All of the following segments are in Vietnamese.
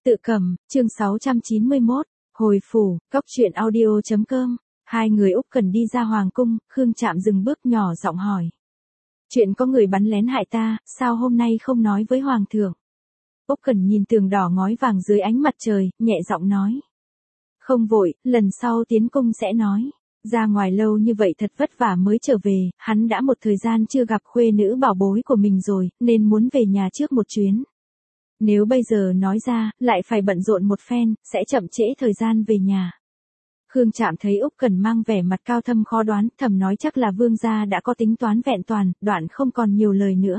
Tự cầm, chương 691, hồi phủ, cóc truyện audio.com. Hai người Úc Cần đi ra hoàng cung, Khương Trạm dừng bước nhỏ giọng hỏi. Chuyện có người bắn lén hại ta, sao hôm nay không nói với hoàng thượng? Úc Cần nhìn tường đỏ ngói vàng dưới ánh mặt trời, nhẹ giọng nói. Không vội, lần sau tiến cung sẽ nói. Ra ngoài lâu như vậy thật vất vả mới trở về, hắn đã một thời gian chưa gặp khuê nữ bảo bối của mình rồi, nên muốn về nhà trước một chuyến. Nếu bây giờ nói ra, lại phải bận rộn một phen, sẽ chậm trễ thời gian về nhà. Khương Trạm thấy Úc Cần mang vẻ mặt cao thâm khó đoán, thầm nói chắc là vương gia đã có tính toán vẹn toàn, đoạn không còn nhiều lời nữa.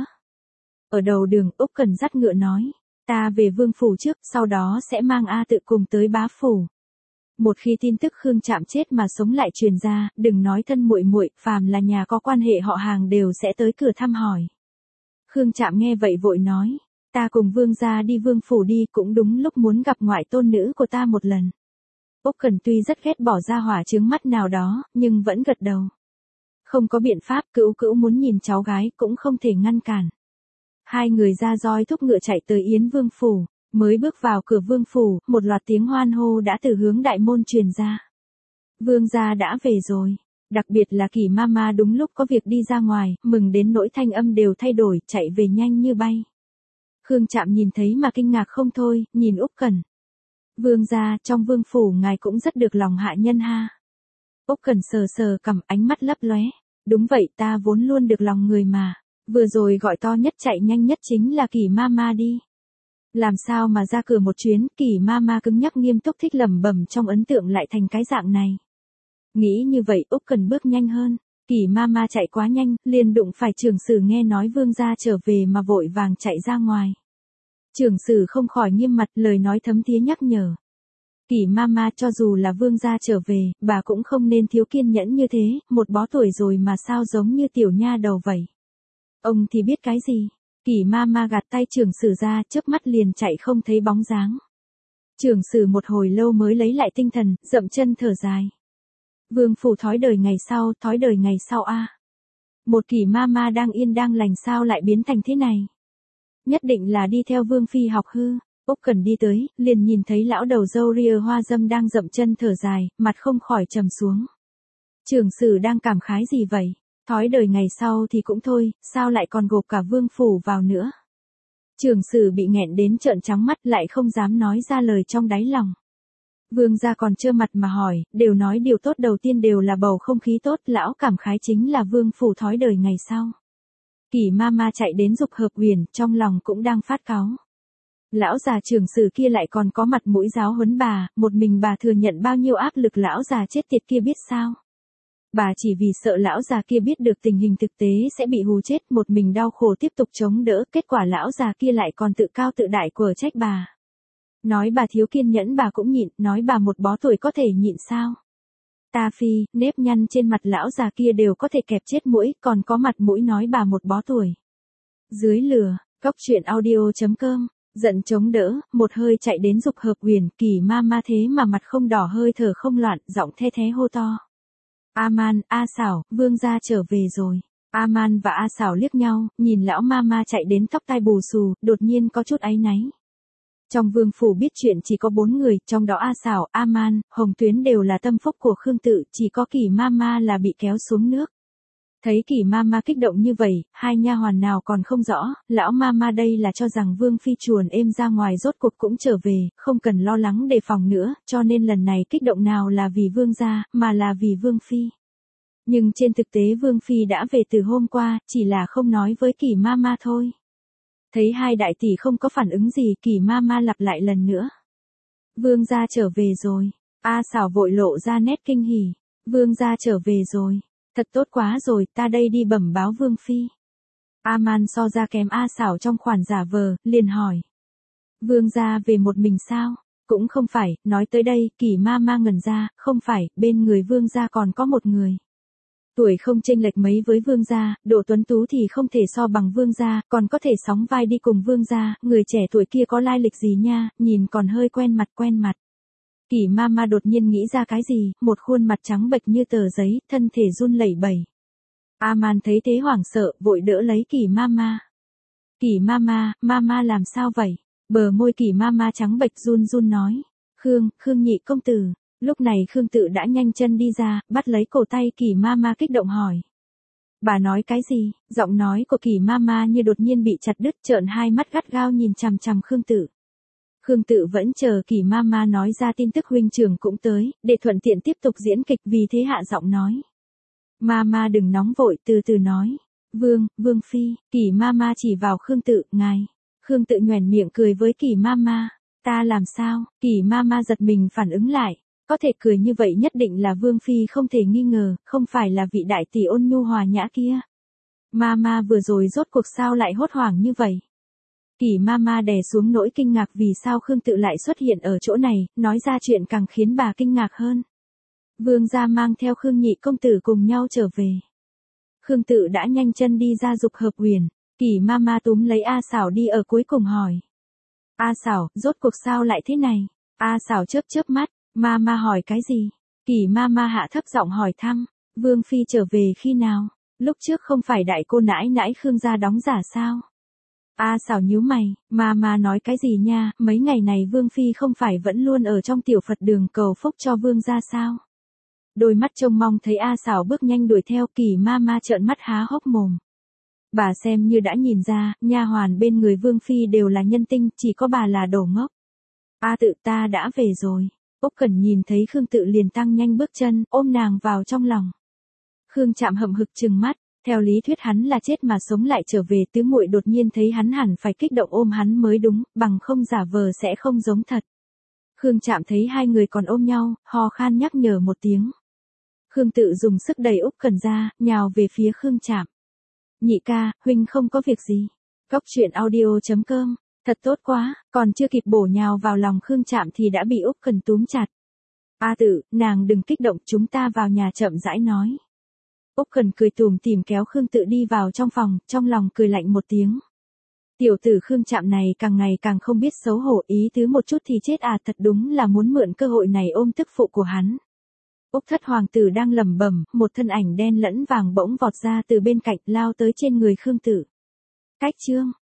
Ở đầu đường, Úc Cần dắt ngựa nói, ta về vương phủ trước, sau đó sẽ mang A Tự cùng tới bá phủ. Một khi tin tức Khương Trạm chết mà sống lại truyền ra, đừng nói thân muội muội, phàm là nhà có quan hệ họ hàng đều sẽ tới cửa thăm hỏi. Khương Trạm nghe vậy vội nói, ta cùng vương gia đi vương phủ đi, cũng đúng lúc muốn gặp ngoại tôn nữ của ta một lần. Úc Cần tuy rất ghét bỏ ra hỏa trướng mắt nào đó, nhưng vẫn gật đầu. Không có biện pháp, Cữu Cữu muốn nhìn cháu gái cũng không thể ngăn cản. Hai người ra roi thúc ngựa chạy tới Yến Vương phủ, mới bước vào cửa vương phủ, một loạt tiếng hoan hô đã từ hướng đại môn truyền ra. Vương gia đã về rồi. Đặc biệt là Kỳ Mama đúng lúc có việc đi ra ngoài, mừng đến nỗi thanh âm đều thay đổi, chạy về nhanh như bay. Khương Trạm nhìn thấy mà kinh ngạc không thôi, nhìn Úc Cần. Vương gia, trong vương phủ ngài cũng rất được lòng hạ nhân ha. Úc Cần sờ sờ cằm, ánh mắt lấp lóe. Đúng vậy, ta vốn luôn được lòng người mà. Vừa rồi gọi to nhất chạy nhanh nhất chính là Kỳ Mama đi. Làm sao mà ra cửa một chuyến, Kỳ Mama cứng nhắc nghiêm túc thích lẩm bẩm trong ấn tượng lại thành cái dạng này. Nghĩ như vậy, Úc Cần bước nhanh hơn. Kỳ Mama chạy quá nhanh, liền đụng phải trưởng sử nghe nói vương gia trở về mà vội vàng chạy ra ngoài. Trưởng sử không khỏi nghiêm mặt, lời nói thấm thía nhắc nhở. Kỳ Mama, cho dù là vương gia trở về, bà cũng không nên thiếu kiên nhẫn như thế, một bó tuổi rồi mà sao giống như tiểu nha đầu vậy. Ông thì biết cái gì? Kỳ Mama gạt tay trưởng sử ra, chớp mắt liền chạy không thấy bóng dáng. Trưởng sử một hồi lâu mới lấy lại tinh thần, dậm chân thở dài. Vương phủ thói đời ngày sau a. Một Kỳ Mama đang yên đang lành sao lại biến thành thế này? Nhất định là đi theo vương phi học hư. Úc Cần đi tới, liền nhìn thấy lão đầu râu ria hoa dâm đang dậm chân thở dài, mặt không khỏi trầm xuống. Trưởng sử đang cảm khái gì vậy? Thói đời ngày sau thì cũng thôi, sao lại còn gộp cả vương phủ vào nữa? Trưởng sử bị nghẹn đến trợn trắng mắt, lại không dám nói ra lời trong đáy lòng. Vương gia còn trơ mặt mà hỏi, đều nói điều tốt đầu tiên đều là bầu không khí tốt, lão cảm khái chính là vương phủ thói đời ngày sau. Kỳ Mama chạy đến dục hợp huyền, trong lòng cũng đang phát cáu. Lão già trưởng sử kia lại còn có mặt mũi giáo huấn bà, một mình bà thừa nhận bao nhiêu áp lực lão già chết tiệt kia biết sao. Bà chỉ vì sợ lão già kia biết được tình hình thực tế sẽ bị hù chết, một mình đau khổ tiếp tục chống đỡ, kết quả lão già kia lại còn tự cao tự đại quở trách bà. Nói bà thiếu kiên nhẫn bà cũng nhịn, nói bà một bó tuổi có thể nhịn sao. Ta phi, nếp nhăn trên mặt lão già kia đều có thể kẹp chết mũi, còn có mặt mũi nói bà một bó tuổi. Dưới lửa, cóc truyện audio.com, giận chống đỡ, một hơi chạy đến dục hợp huyền, Kỳ Mama thế mà mặt không đỏ hơi thở không loạn, giọng the thé hô to. Aman, A Xảo, vương gia trở về rồi. Aman và A Xảo liếc nhau, nhìn lão Mama chạy đến tóc tai bù xù, đột nhiên có chút áy náy. Trong vương phủ biết chuyện chỉ có 4 người, trong đó A Xảo, Aman, Hồng Tuyến đều là tâm phúc của Khương Tự, chỉ có Kỳ Mama là bị kéo xuống nước. Thấy Kỳ Mama kích động như vậy, hai nha hoàn nào còn không rõ, lão Mama đây là cho rằng vương phi chuồn êm ra ngoài rốt cuộc cũng trở về, không cần lo lắng đề phòng nữa, cho nên lần này kích động nào là vì vương gia, mà là vì vương phi. Nhưng trên thực tế vương phi đã về từ hôm qua, chỉ là không nói với Kỳ Mama thôi. Thấy hai đại tỷ không có phản ứng gì, Kỳ Mama lặp lại lần nữa. Vương gia trở về rồi. A Xảo vội lộ ra nét kinh hỉ. Vương gia trở về rồi. Thật tốt quá rồi, ta đây đi bẩm báo vương phi. Aman so ra kém A Xảo trong khoản giả vờ, liền hỏi. Vương gia về một mình sao? Cũng không phải, nói tới đây, Kỳ Mama ngẩn ra, không phải, bên người vương gia còn có một người. Tuổi không chênh lệch mấy với vương gia, độ tuấn tú thì không thể so bằng vương gia, còn có thể sóng vai đi cùng vương gia, người trẻ tuổi kia có lai lịch gì nha, nhìn còn hơi quen mặt. Kỳ Mama đột nhiên nghĩ ra cái gì, một khuôn mặt trắng bệch như tờ giấy, thân thể run lẩy bẩy. Aman thấy thế hoảng sợ, vội đỡ lấy Kỳ Mama. Kỳ Mama, Mama làm sao vậy? Bờ môi Kỷ Mama trắng bệch run run nói. Khương nhị công tử. Lúc này Khương Tự đã nhanh chân đi ra, bắt lấy cổ tay Kỷ Mama kích động hỏi. Bà nói cái gì? Giọng nói của Kỷ Mama như đột nhiên bị chặt đứt, trợn hai mắt gắt gao nhìn chằm chằm Khương Tự. Khương Tự vẫn chờ Kỷ Mama nói ra tin tức huynh trưởng cũng tới, để thuận tiện tiếp tục diễn kịch, vì thế hạ giọng nói. Mama đừng nóng vội, từ từ nói. Vương phi, Kỷ Mama chỉ vào Khương Tự, ngài. Khương Tự nhoẻn miệng cười với Kỷ Mama. Ta làm sao? Kỷ Mama giật mình phản ứng lại. Có thể cười như vậy nhất định là Vương phi không thể nghi ngờ, không phải là vị đại tỷ ôn nhu hòa nhã kia. Mama vừa rồi rốt cuộc sao lại hốt hoảng như vậy? Kỷ Mama đè xuống nỗi kinh ngạc vì sao Khương Tự lại xuất hiện ở chỗ này, nói ra chuyện càng khiến bà kinh ngạc hơn. Vương gia mang theo Khương nhị công tử cùng nhau trở về. Khương Tự đã nhanh chân đi ra dục hợp huyền. Kỷ Mama túm lấy A Xảo đi ở cuối cùng hỏi. A Xảo, rốt cuộc sao lại thế này? A Xảo chớp mắt. Mama hỏi cái gì? Kỷ Mama hạ thấp giọng hỏi thăm. Vương phi trở về khi nào? Lúc trước không phải đại cô nãi nãi Khương gia đóng giả sao? A Xảo nhíu mày. Mama nói cái gì nha? Mấy ngày này Vương phi không phải vẫn luôn ở trong tiểu Phật đường cầu phúc cho Vương gia sao? Đôi mắt trông mong thấy A Xảo bước nhanh đuổi theo, Kỷ Mama trợn mắt há hốc mồm. Bà xem như đã nhìn ra, nha hoàn bên người Vương phi đều là nhân tinh, chỉ có bà là đồ ngốc. A Tự, ta đã về rồi. Úc Cẩn nhìn thấy Khương Tự liền tăng nhanh bước chân, ôm nàng vào trong lòng. Khương Trạm hậm hực trừng mắt, theo lý thuyết hắn là chết mà sống lại trở về, tứ muội đột nhiên thấy hắn hẳn phải kích động ôm hắn mới đúng, bằng không giả vờ sẽ không giống thật. Khương Trạm thấy hai người còn ôm nhau, ho khan nhắc nhở một tiếng. Khương Tự dùng sức đẩy Úc Cẩn ra, nhào về phía Khương Trạm. Nhị ca, huynh không có việc gì. Cóc truyện audio.com. Thật tốt quá, còn chưa kịp bổ nhào vào lòng Khương Trạm thì đã bị Úc Cẩn túm chặt. A Tự, nàng đừng kích động, chúng ta vào nhà chậm rãi nói. Úc Cẩn cười tủm tỉm kéo Khương Tự đi vào trong phòng, trong lòng cười lạnh một tiếng. Tiểu tử Khương Trạm này càng ngày càng không biết xấu hổ, ý tứ một chút thì chết à, thật đúng là muốn mượn cơ hội này ôm tức phụ của hắn. Úc Thất hoàng tử đang lẩm bẩm, một thân ảnh đen lẫn vàng bỗng vọt ra từ bên cạnh, lao tới trên người Khương Tự. Cách chương